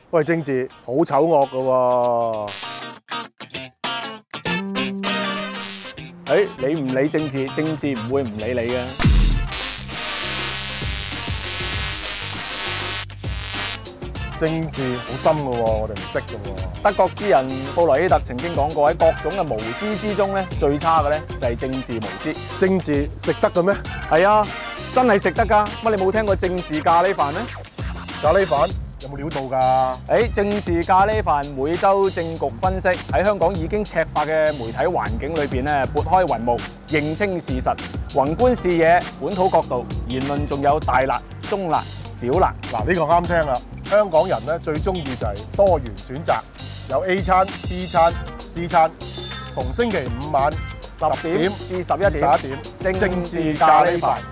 喂，政治好醜惡㗎喎！ 你唔理政治，政治唔會唔理你嘅。 政治好深㗎喎，我哋唔識㗎喎。 德國詩人布萊希特曾經講過，喺各種嘅無知之中咧，最差嘅咧就係政治無知。 政治食得嘅咩？ 係啊，真係食得㗎。乜你冇聽過政治咖喱飯咩？ 咖喱飯有冇料到㗎？ 政治咖喱飯每週政局分析，喺香港已經赤化嘅媒體環境裏邊咧，撥開雲霧，認清事實，宏觀視野，本土角度，言論仲有大辣、中辣、小辣。 嗱，呢個啱聽啦！香港人咧最中意就係多元選擇，有 A 餐、B 餐、C 餐。逢星期五晚 10點至11點， 政治咖喱飯。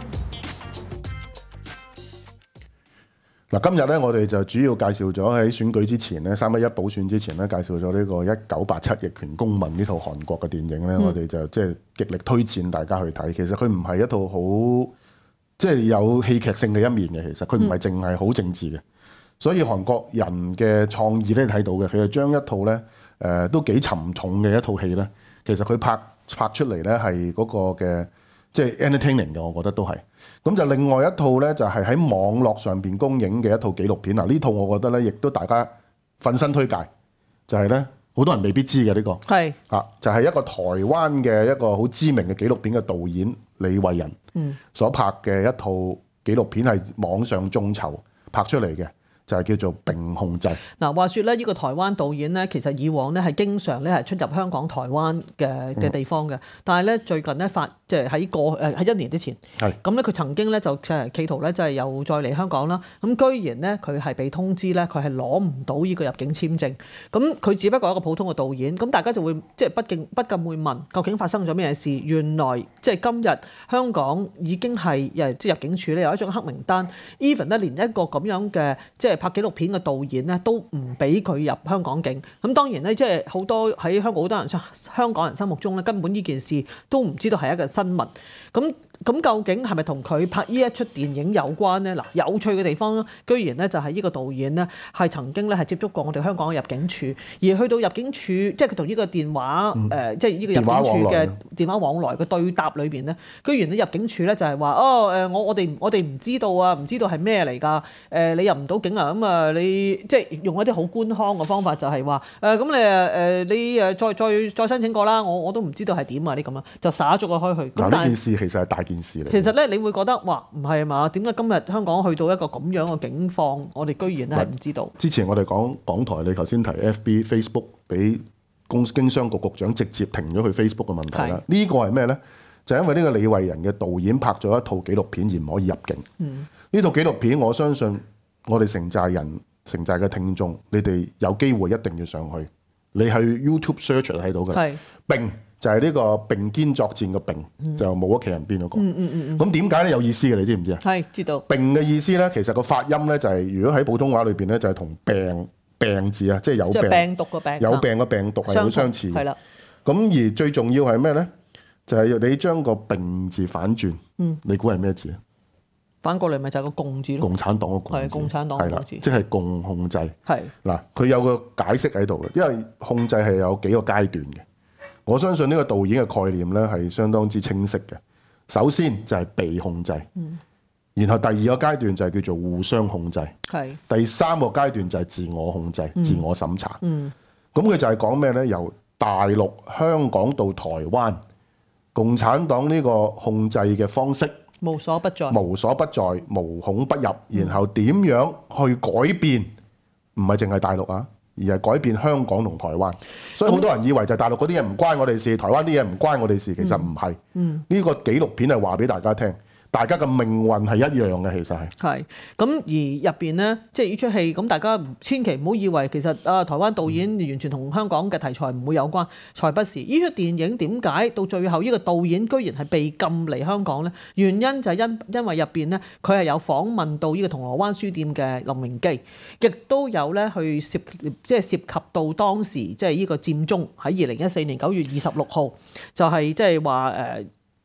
嗱，今日咧我哋就主要介紹咗喺選舉之前咧，311補選之前咧，介紹咗呢個1987逆權公民呢套韓國嘅電影咧，我哋就即係極力推薦大家去睇。其實佢唔係一套好即係有戲劇性嘅一面嘅，其實佢唔係淨係好政治嘅。所以韓國人嘅創意咧睇到嘅，佢就將一套咧都幾沉重嘅一套戲咧，其實佢拍出嚟咧係嗰個嘅即係 entertaining 嘅，我覺得都係。咁就另外一套咧就係喺網絡上邊公映嘅一套紀錄片。嗱，呢套我覺得咧亦都大家奮身推介，就係咧好多人未必知嘅呢個係就係一個台灣嘅一個好知名嘅紀錄片嘅導演李惠仁所拍嘅一套紀錄片，係網上眾籌拍出嚟嘅。就係叫做並控制。 嗱，話說咧，呢個台灣導演咧，其實以往咧係經常咧係出入香港、台灣嘅地方嘅，但係咧最近咧即係喺喺1年之前，咁咧佢曾經咧就企圖咧就係又再嚟香港啦。咁居然咧佢係被通知咧，佢係攞唔到呢個入境簽證。咁佢只不過係一個普通嘅導演，咁大家就會即係不禁會問，究竟發生咗咩事？原來即係今日香港已經係即係入境處咧有一張黑名單 ，even 咧連一個咁樣嘅即係拍紀錄片嘅導演咧都唔俾佢入香港境。咁當然咧，即係好多喺香港好多人香港人心目中咧，根本呢件事都唔知道係一個新聞。咁究竟係咪同佢拍呢一出電影有關呢？嗱，有趣嘅地方咧，居然咧就係呢個導演咧係曾經咧係接觸過我哋香港嘅入境處，而去到入境處，即係佢同呢個電話即係呢個入境處嘅電話往來嘅對答裏邊咧，居然咧入境處咧就係話我哋唔知道啊，唔知道係咩嚟㗎？你入唔到境啊？咁啊你即係用一啲好官腔嘅方法，就係話咁你再申請過啦，我都唔知道係點啊啲咁啊，就灑咗個開去。 嗱，呢件事其實係大件事嚟。 其實咧，你會覺得哇，唔係嘛？點解今日香港去到一個咁樣嘅境況，我哋居然係唔知道？ 之前我哋講港台，你頭先提 FB、Facebook 俾經商局局長直接停咗佢 Facebook 嘅問題啦。呢個係咩咧？就係因為呢個李惠仁嘅導演拍咗一套紀錄片而唔可以入境。呢套紀錄片，我相信我哋城寨嘅聽眾，你哋有機會一定要上去。你去 YouTube search 就睇到嘅。並就係呢個並肩作戰嘅並，就冇咗企人邊嗰個。咁點解咧有意思嘅？你知唔知啊？ 係知道。 並嘅意思咧，其實個發音咧就係、如果喺普通話裏邊咧，就係同病字啊，即係有病。 病毒個病。 有病嘅病毒係好相似。 係啦。 咁而最重要係咩咧？就係你將個並字反轉。你估係咩字啊？ 反過嚟咪就係個共字咯。 共產黨個共字。 係共產黨個共字。 即係共控制。 係。嗱， 佢有個解釋喺度嘅，因為控制係有幾個階段嘅。我相信呢個導演嘅概念咧係相當之清晰嘅。首先就係被控制，然後第二個階段就係叫做互相控制，第三個階段就係自我控制、自我審查。咁佢就係講咩咧？由大陸、香港到台灣，共產黨呢個控制嘅方式無所不在、 無孔不入，然後點樣去改變？唔係淨係大陸啊！而係改變香港同台灣，所以好多人以為就係大陸嗰啲嘢唔關我哋事，台灣啲嘢唔關我哋事，其實唔係。呢個紀錄片係話俾大家聽，大家嘅命運係一樣嘅，其實係。係咁而入邊咧，即係呢出戲，咁大家千祈唔好以為其實台灣導演完全同香港嘅題材唔會有關，才不是。呢出電影點解到最後呢個導演居然係被禁嚟香港咧？原因就係因為入邊咧，佢係有訪問到呢個銅鑼灣書店嘅林榮基，亦都有咧去涉及到當時即係呢個佔中喺2014年9月26號，就係即係話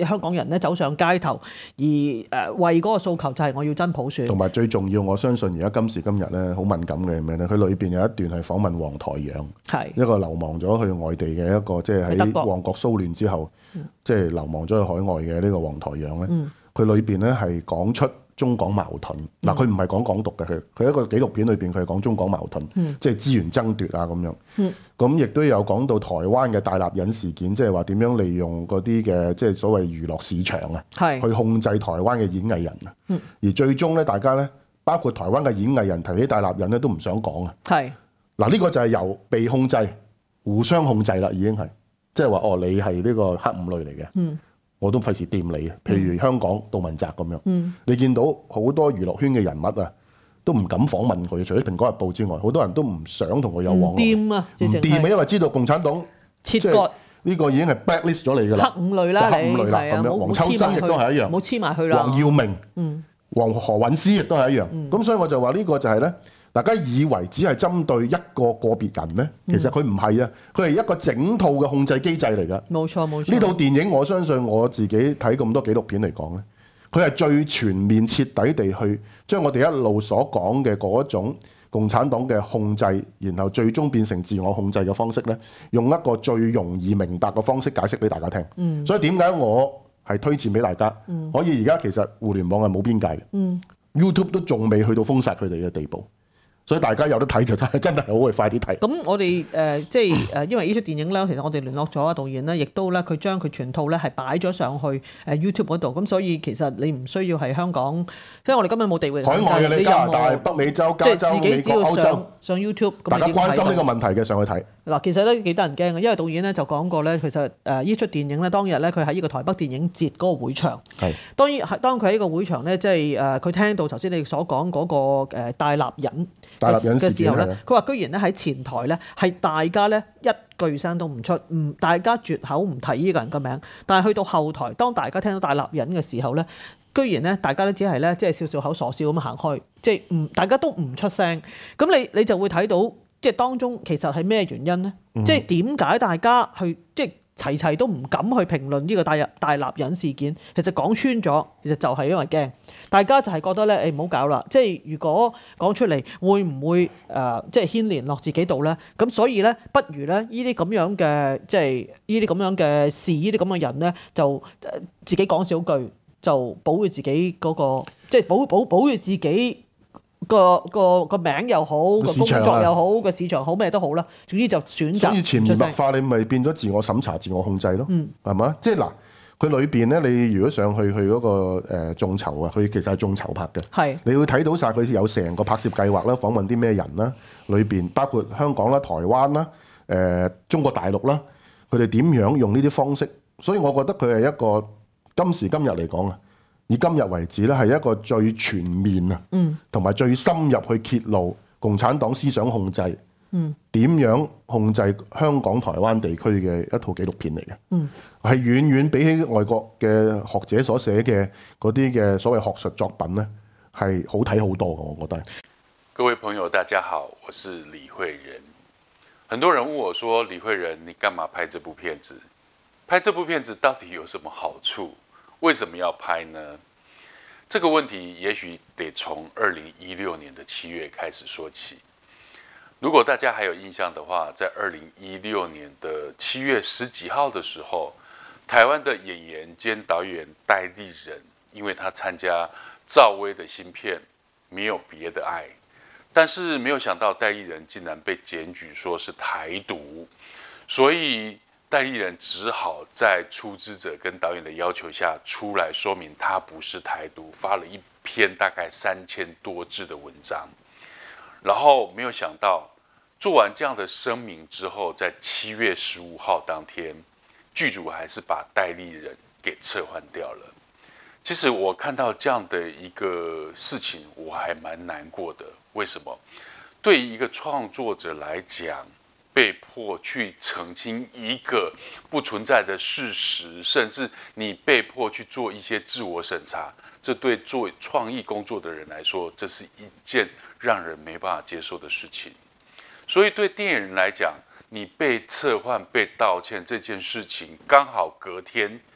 香港人咧走上街頭，而為嗰個訴求就係我要真普選。 同埋最重要，我相信而家今時今日咧好敏感嘅係咩咧？佢裏邊有一段係訪問黃台仰， 係一個流亡咗去外地嘅一個，即係喺旺角騷亂之後，即係流亡咗去海外嘅呢個黃台仰咧。佢裏邊咧係講出中港矛盾。嗱，佢唔係講港獨嘅，佢一個紀錄片裏邊佢係講中港矛盾，即係資源爭奪啊咁樣。咁亦都有講到台灣嘅大立忍事件，即係話點樣利用嗰啲嘅即係所謂娛樂市場啊，去控制台灣嘅演藝人啊。而最終咧，大家咧包括台灣嘅演藝人提起大立忍咧都唔想講啊。嗱，呢個就係由被控制互相控制啦，已經係即係話哦，你係呢個黑五類嚟嘅。我都費事掂你啊！譬如香港杜汶澤咁樣，你見到好多娛樂圈嘅人物啊，都唔敢訪問佢，除咗《蘋果日報》之外，好多人都唔想同佢有往來。唔掂啊！因為知道共產黨切割呢個已經係 blacklist 咗你㗎啦， 黑五類啦， 黑五類啦咁樣。黃秋生亦都係一樣， 冇黐埋去啦。 黃耀明、何韻詩亦都係一樣。咁所以我就話呢個就係咧。大家以為只係針對一個別人呢？其實佢唔係啊，佢係一個整套嘅控制機制嚟㗎。冇錯。呢套電影我相信我自己睇咁多紀錄片嚟講呢，佢係最全面徹底地去將我哋一路所講嘅嗰種共產黨嘅控制，然後最終變成自我控制嘅方式呢，用一個最容易明白嘅方式解釋俾大家聽。所以點解我係推薦俾大家？可以而家其實互聯網係冇邊界嘅，YouTube 都仲未去到封殺佢哋嘅地步。所以大家有得睇就真係好嘅，快啲睇。咁我哋即係因為呢出電影咧，其實我哋聯絡咗導演咧，亦都咧佢將佢全套咧係擺咗上去YouTube 嗰度。咁所以其實你唔需要係香港，因為我哋根本冇地域限制。海外嘅你加拿大、北美洲、加州、美國、歐洲上 YouTube。大家關心呢個問題嘅上去睇。嗱，其實咧幾得人驚嘅，因為導演咧就講過咧，其實呢出電影咧當日咧佢喺呢個台北電影節嗰個會場。當佢喺呢個會場咧，即係佢聽到頭先你所講嗰個大立忍嘅時候咧，佢話居然咧喺前台咧係大家咧一句聲都唔出，大家絕口唔提呢個人嘅名。但係去到後台，當大家聽到大立忍嘅時候咧，居然咧大家都只係咧即係笑笑口傻笑咁行開，即係大家都唔出聲。咁你就會睇到即係當中其實係咩原因咧？即係點解大家去即係齊都唔敢去評論呢個大立忍事件？其實講穿咗，其實就係因為驚，大家就係覺得咧，唔好搞啦！即係如果講出嚟，會唔會即係牽連落自己度咧？咁所以咧，不如咧呢啲咁樣嘅即係呢啲咁樣嘅事，呢啲咁嘅人咧，就自己講少句，就保護自己嗰個，即係保護自己。個名又好，個工作又好，個市場好咩都好啦。總之就選擇。所以潛移默化，你咪變咗自我審查、自我控制咯。係嘛？即係嗱，佢裏邊咧，你如果上去嗰個眾籌啊，佢其實係眾籌拍嘅。係。你會睇到晒佢有成個拍攝計劃啦，訪問啲咩人啦，裏邊包括香港啦、台灣啦、中國大陸啦，佢哋點樣用呢啲方式？所以我覺得佢係一個今時今日嚟講啊。以今日為止咧，係一個最全面啊，同埋最深入去揭露共產黨思想控制，點樣控制香港、台灣地區嘅一套紀錄片嚟嘅，係遠遠比起外國嘅學者所寫嘅嗰啲嘅所謂學術作品咧，係好睇好多嘅，我覺得。 各位朋友，大家好，我是李惠仁。很多人問我說：李惠仁，你幹嘛拍這部片子？拍這部片子到底有什麼好處？為什麼要拍呢？這個問題也許得從2016年的7月開始說起。如果大家還有印象的話，在2016年的7月10幾號的時候，台灣的演員兼導演戴立忍，因為他參加趙薇的新片《沒有別的愛》，但是沒有想到戴立忍竟然被檢舉說是台獨，所以戴立忍只好在出資者跟導演的要求下出來說明他不是台獨，發了一篇大概3000多字的文章。然後沒有想到做完這樣的聲明之後，在7月15號當天，劇組還是把戴立忍給撤換掉了。其實我看到這樣的一個事情，我還蠻難過的。為什麼？對於一個創作者來講，被迫去澄清一個不存在的事實，甚至你被迫去做一些自我審查，這對做創意工作的人來說，這是一件讓人沒辦法接受的事情。所以對電影人來講，你被撤換、被道歉這件事情，剛好隔天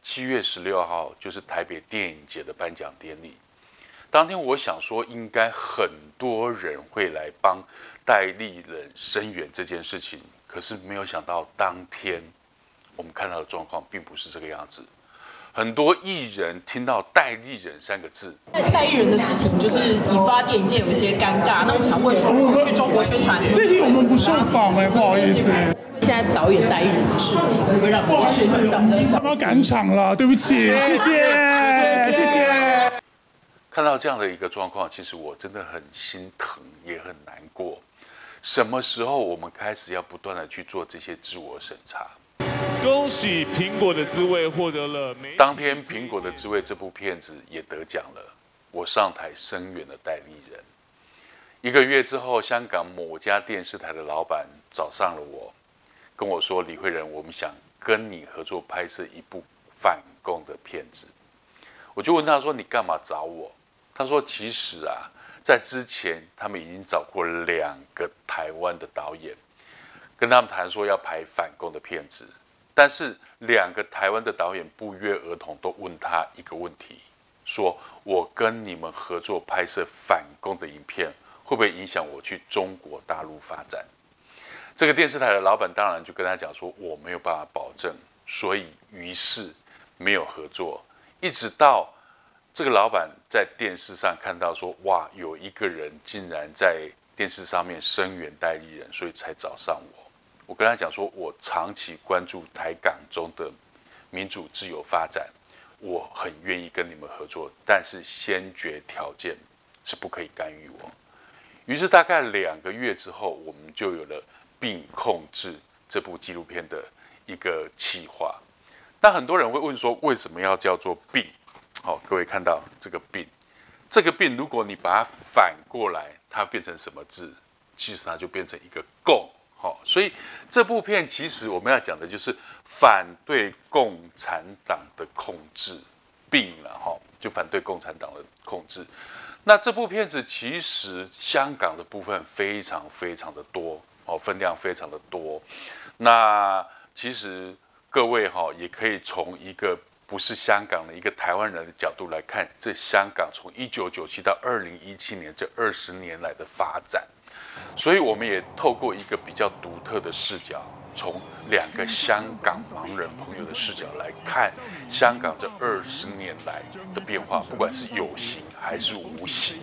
7月16号就是台北电影节的颁奖典礼。当天我想说，应该很多人会来帮戴立忍声援这件事情，可是没有想到当天我们看到的状况并不是这个样子。很多艺人听到戴立忍3个字， 戴立忍的事情就是引发电影界有一些尴尬。那我想问说，如果去中国宣传， 这题我们不受访不好意思。 现在导演戴立忍的事情，会不会让你在宣传上比较少？ 要赶场了，对不起，谢谢，谢谢。 看到这样的一个状况，其实我真的很心疼，也很难过。什么时候我们开始要不断的去做这些自我审查？ 恭喜《苹果的滋味》获得了当天《苹果的滋味》这部片子也得奖了，我上台声援了戴立忍。1个月之后，香港某家电视台的老板找上了我，跟我说：“李惠仁，我们想跟你合作拍摄一部反共的片子。”我就问他说：“你干嘛找我？”他说：“其实啊，在之前他们已经找过2个台湾的导演，跟他们谈说要拍反共的片子。”但是2个台湾的导演不约而同都问他一个问题，说我跟你们合作拍摄反共的影片，会不会影响我去中国大陆发展？这个电视台的老板当然就跟他讲说，我没有办法保证，所以于是没有合作。一直到这个老板在电视上看到说，哇，有一个人竟然在电视上面声援戴立忍，所以才找上我。我跟他讲说，我长期关注台港中的民主自由发展，我很愿意跟你们合作，但是先决条件是不可以干预我。于是大概2个月之后，我们就有了《病控制》这部纪录片的一个企划。那很多人会问说，为什么要叫做病？好，各位看到这个病，这个病如果你把它反过来，它变成什么字？其实它就变成一个共。所以这部片其实我们要讲的就是反对共产党的控制，病了就反对共产党的控制。那这部片子其实香港的部分非常非常的多分量非常的多。那其实各位也可以从一个不是香港的一个台湾人的角度来看，这香港从1997到2017年这20年来的发展。所以我们也透过一个比较独特的视角，从2个香港盲人朋友的视角来看香港这20年来的变化，不管是有形还是无形。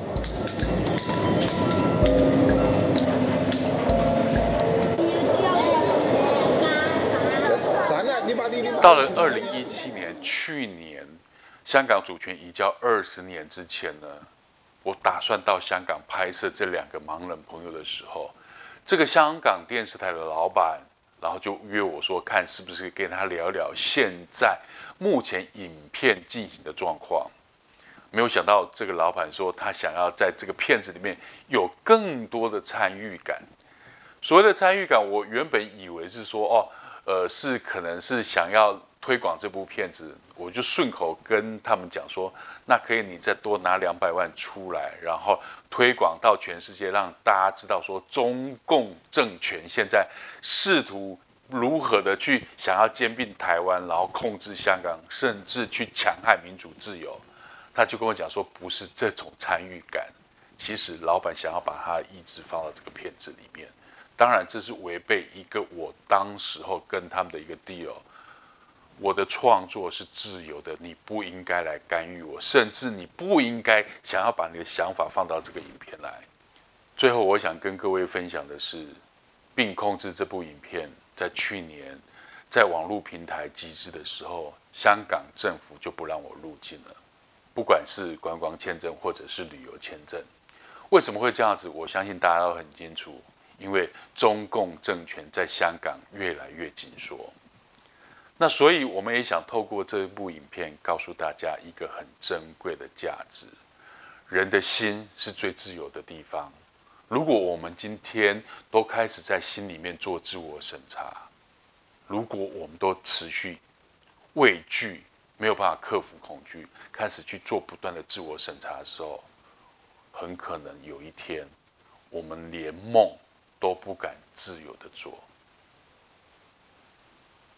到了2017年，去年香港主权移交20年之前呢，我打算到香港拍摄这2个盲人朋友的时候，这个香港电视台的老板，然后就约我说，看是不是跟他聊聊现在目前影片进行的状况。没有想到这个老板说，他想要在这个片子里面有更多的参与感。所谓的参与感，我原本以为是说，是可能是想要推广这部片子，我就顺口跟他们讲说，那可以你再多拿200万出来，然后推广到全世界，让大家知道说中共政权现在试图如何的去想要兼并台湾，然后控制香港，甚至去戕害民主自由。他就跟我讲说，不是这种参与感，其实老板想要把他的意志放到这个片子里面。当然这是违背一个我当时候跟他们的一个 deal， 我的创作是自由的，你不应该来干预我，甚至你不应该想要把你的想法放到这个影片来。最后我想跟各位分享的是，《病控制》这部影片在去年在网络平台集资的时候，香港政府就不让我入境了，不管是观光签证或者是旅游签证。为什么会这样子？我相信大家都很清楚，因为中共政权在香港越来越紧缩。那所以我们也想透过这部影片告诉大家一个很珍贵的价值，人的心是最自由的地方。如果我们今天都开始在心里面做自我审查，如果我们都持续畏惧，没有办法克服恐惧，开始去做不断的自我审查的时候，很可能有一天我们连梦都不敢自由的做。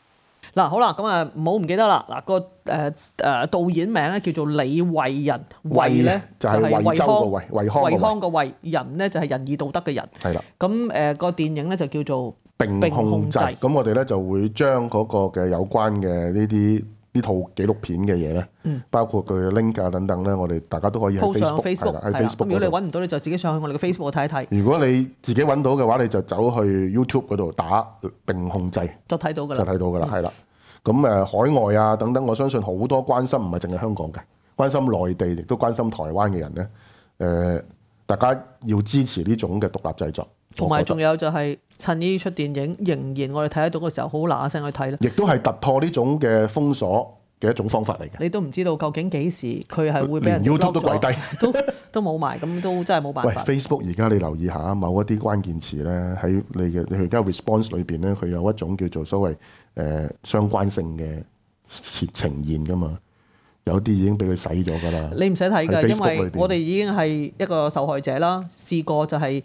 嗱，好啦，咁啊唔好唔記得啦。嗱，個導演名咧叫做李惠仁，惠咧就係惠州個惠， 惠康個惠，仁咧就係仁義道德嘅仁。 係啦。 咁個電影咧就叫做並控制。咁我哋咧就會將嗰個嘅有關嘅呢套紀錄片嘅嘢咧，包括佢嘅 link 啊等等咧，我哋大家都可以喺 Facebook 喺 Facebook。 如果你揾唔到，你就自己上去我哋嘅 Facebook 睇一睇。 如果你自己揾到嘅話，你就走去 YouTube 嗰度打並控制， 就睇到㗎啦。 係啦。咁海外啊等等，我相信好多關心唔係淨係香港嘅，關心內地亦都關心台灣嘅人咧，大家要支持呢種嘅獨立製作。 同埋仲有就係趁呢出電影仍然我哋睇得到嘅時候，好嗱嗱聲去睇咧。 亦都係突破呢種嘅封鎖嘅一種方法嚟嘅。 你都唔知道究竟幾時佢係會俾人 YouTube 都跪低， 都冇埋，咁都真係冇辦法。 喂 ，Facebook 而家你留意下，某一啲關鍵詞咧喺你而家 response 裏邊咧，佢有一種叫做所謂相關性嘅呈現噶嘛。有啲已經俾佢洗咗㗎啦。 你唔使睇㗎，因為我哋已經係一個受害者啦。試過就係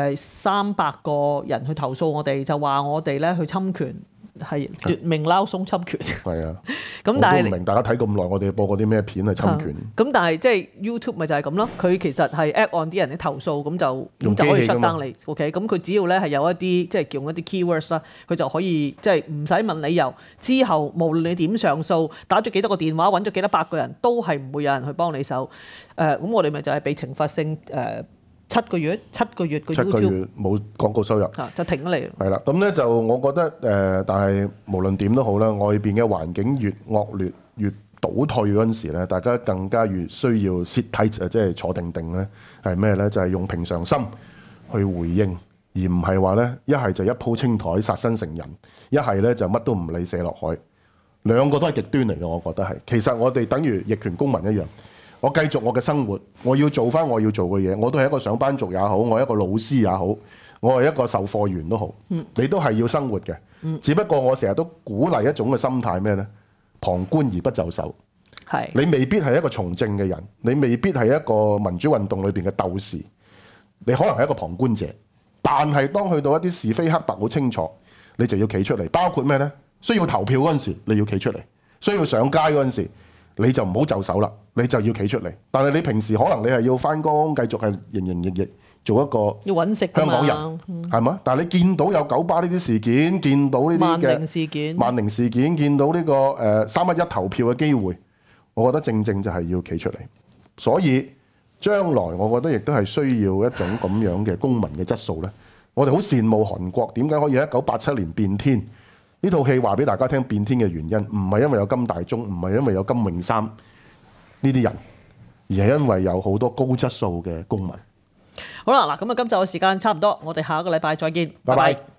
300個人去投訴我哋，就話我哋咧去侵權，係奪命撈鬆侵權。係啊，咁但係我都唔明大家睇咁耐，我哋播過啲咩片係侵權？咁但係即係 YouTube 咪就係咁咯。佢其實係 act on 啲人啲投訴，咁就可以 shut down你。OK， 咁佢只要咧係有一啲即係叫用一啲 keywords 啦，佢就可以即係唔使問理由。之後無論你點上訴，打咗幾多個電話，揾咗幾多百個人，都係唔會有人去幫你手。咁我哋咪就係被懲罰性7個月個 YouTube 冇廣告收入， 就停咗嚟。 係啦，咁咧就我覺得但係無論點都好啦，外邊嘅環境越惡劣、越倒退嗰陣時咧，大家更加越需要 sit tight，即係坐定定咧，係咩咧？就係用平常心去回應，而唔係話咧一係就一鋪清台殺身成仁，一係咧就乜都唔理射落海，兩個都係極端嚟嘅，我覺得係。其實我哋等於逆權公民一樣。我繼續我嘅生活，我要做翻我要做嘅嘢。我都係一個上班族也好，我係一個老師也好，我係一個售貨員都好。你都係要生活嘅。只不過我成日都鼓勵一種嘅心態咩呢？旁觀而不就手。你未必係一個從政嘅人，你未必係一個民主運動裏邊嘅鬥士，你可能係一個旁觀者。但係當去到一啲是非黑白好清楚，你就要企出嚟。包括咩呢？需要投票嗰陣時，你要企出嚟；需要上街嗰陣時，你就唔好就手啦，你就要企出嚟。但係你平時可能你係要翻工，繼續係營營役役做一個要揾食香港人，係嘛？但係你見到有九巴呢啲事件，見到呢啲嘅萬寧事件，見到呢個311投票嘅機會，我覺得正正就係要企出嚟。所以將來我覺得亦都係需要一種咁樣嘅公民嘅質素咧。我哋好羨慕韓國點解可以喺1987年變天。呢套戲話俾大家聽變天嘅原因，唔係因為有金大中，唔係因為有金泳三呢啲人，而係因為有好多高質素嘅公民。 好啦，嗱咁啊，今集嘅時間差唔多，我哋下一個禮拜再見， 拜拜。